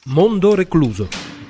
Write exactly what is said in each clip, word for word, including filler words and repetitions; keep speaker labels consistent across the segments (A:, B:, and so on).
A: Mondo recluso.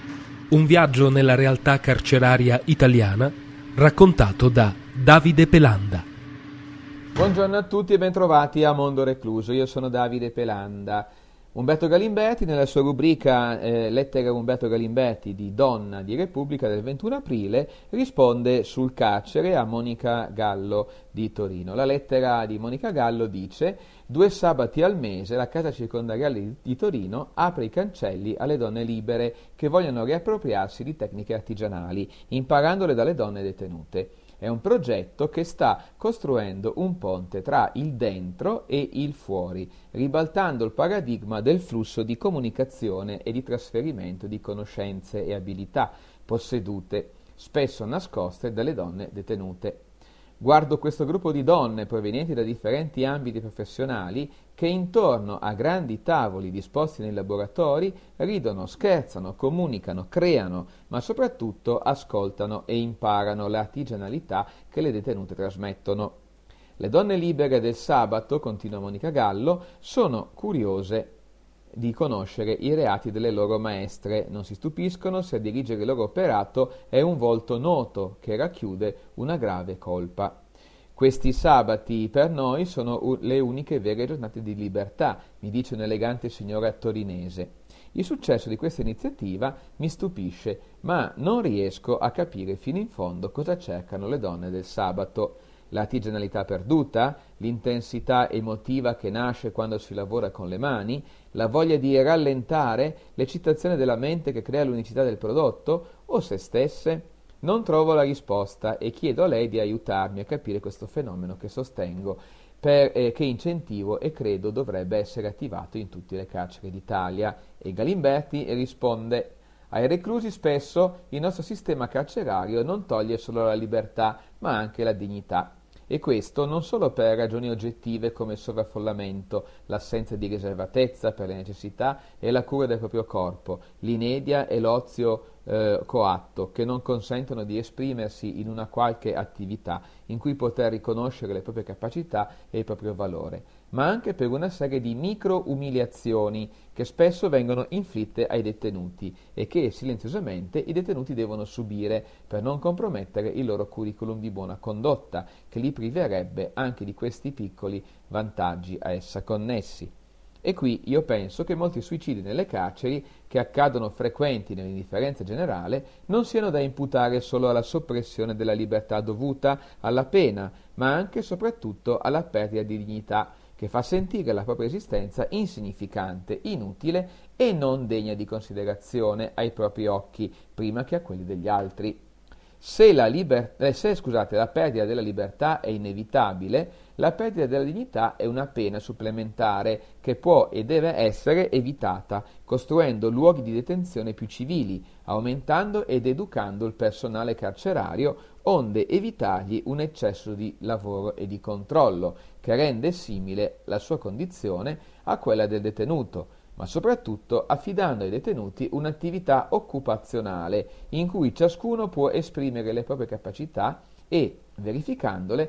A: Un viaggio nella realtà carceraria italiana raccontato da Davide Pelanda.
B: Buongiorno a tutti e bentrovati a Mondo recluso. Io sono Davide Pelanda. Umberto Galimberti, nella sua rubrica eh, Lettera a Umberto Galimberti di Donna di Repubblica del ventuno aprile, risponde sul carcere a Monica Gallo di Torino. La lettera di Monica Gallo dice: due sabati al mese la casa circondariale di Torino apre i cancelli alle donne libere che vogliono riappropriarsi di tecniche artigianali, imparandole dalle donne detenute. È un progetto che sta costruendo un ponte tra il dentro e il fuori, ribaltando il paradigma del flusso di comunicazione e di trasferimento di conoscenze e abilità possedute, spesso nascoste dalle donne detenute. Guardo questo gruppo di donne provenienti da differenti ambiti professionali che intorno a grandi tavoli disposti nei laboratori ridono, scherzano, comunicano, creano, ma soprattutto ascoltano e imparano l'artigianalità che le detenute trasmettono. Le donne libere del sabato, continua Monica Gallo, sono curiose di conoscere i reati delle loro maestre, non si stupiscono se a dirigere il loro operato è un volto noto che racchiude una grave colpa. Questi sabati per noi sono u- le uniche vere giornate di libertà, mi dice un'elegante signora torinese. Il successo di questa iniziativa mi stupisce, ma non riesco a capire fino in fondo cosa cercano le donne del sabato. L'artigianalità perduta, l'intensità emotiva che nasce quando si lavora con le mani, la voglia di rallentare, l'eccitazione della mente che crea l'unicità del prodotto, o se stesse? Non trovo la risposta e chiedo a lei di aiutarmi a capire questo fenomeno che sostengo, per, eh, che incentivo e credo dovrebbe essere attivato in tutte le carceri d'Italia. E Galimberti risponde: ai reclusi spesso il nostro sistema carcerario non toglie solo la libertà, ma anche la dignità. E questo non solo per ragioni oggettive come il sovraffollamento, l'assenza di riservatezza per le necessità e la cura del proprio corpo, l'inedia e l'ozio eh, coatto che non consentono di esprimersi in una qualche attività in cui poter riconoscere le proprie capacità e il proprio valore, ma anche per una serie di micro-umiliazioni che spesso vengono inflitte ai detenuti e che silenziosamente i detenuti devono subire per non compromettere il loro curriculum di buona condotta, che li priverebbe anche di questi piccoli vantaggi a essa connessi. E qui io penso che molti suicidi nelle carceri, che accadono frequenti nell'indifferenza generale, non siano da imputare solo alla soppressione della libertà dovuta alla pena, ma anche e soprattutto alla perdita di dignità, che fa sentire la propria esistenza insignificante, inutile e non degna di considerazione ai propri occhi, prima che a quelli degli altri. Se, la, liber- eh, se scusate, la perdita della libertà è inevitabile, la perdita della dignità è una pena supplementare che può e deve essere evitata, costruendo luoghi di detenzione più civili, aumentando ed educando il personale carcerario, onde evitargli un eccesso di lavoro e di controllo, che rende simile la sua condizione a quella del detenuto, ma soprattutto affidando ai detenuti un'attività occupazionale in cui ciascuno può esprimere le proprie capacità e, verificandole,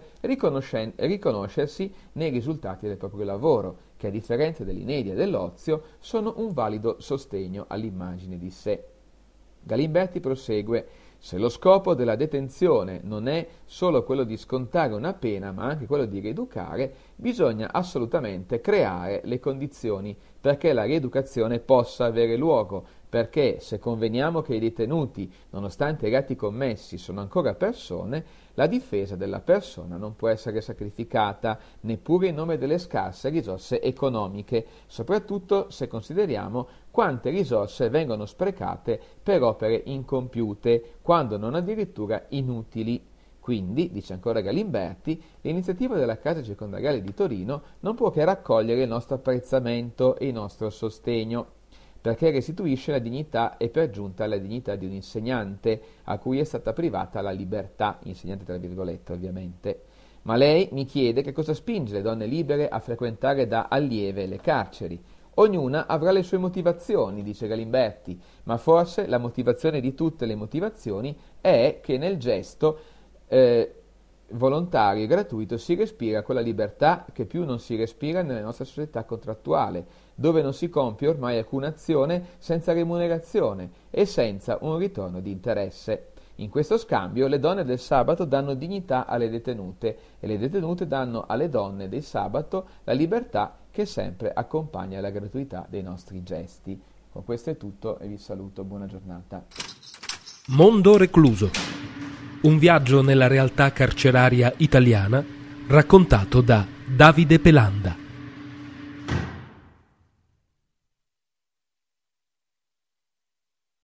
B: riconoscersi nei risultati del proprio lavoro, che a differenza dell'inedia e dell'ozio sono un valido sostegno all'immagine di sé. Galimberti prosegue: se lo scopo della detenzione non è solo quello di scontare una pena, ma anche quello di rieducare, bisogna assolutamente creare le condizioni perché la rieducazione possa avere luogo, perché se conveniamo che i detenuti, nonostante i reati commessi, sono ancora persone, la difesa della persona non può essere sacrificata, neppure in nome delle scarse risorse economiche, soprattutto se consideriamo quante risorse vengono sprecate per opere incompiute, quando non addirittura inutili. Quindi, dice ancora Galimberti, l'iniziativa della Casa Circondariale di Torino non può che raccogliere il nostro apprezzamento e il nostro sostegno, perché restituisce la dignità e per giunta la dignità di un insegnante a cui è stata privata la libertà, insegnante tra virgolette ovviamente. Ma lei mi chiede che cosa spinge le donne libere a frequentare da allieve le carceri. Ognuna avrà le sue motivazioni, dice Galimberti, ma forse la motivazione di tutte le motivazioni è che nel gesto eh, volontario e gratuito si respira quella libertà che più non si respira nella nostra società contrattuale, dove non si compie ormai alcuna azione senza remunerazione e senza un ritorno di interesse. In questo scambio le donne del sabato danno dignità alle detenute e le detenute danno alle donne del sabato la libertà che sempre accompagna la gratuità dei nostri gesti. Con questo è tutto e vi saluto, buona giornata.
A: Mondo recluso. Un viaggio nella realtà carceraria italiana raccontato da Davide Pelanda.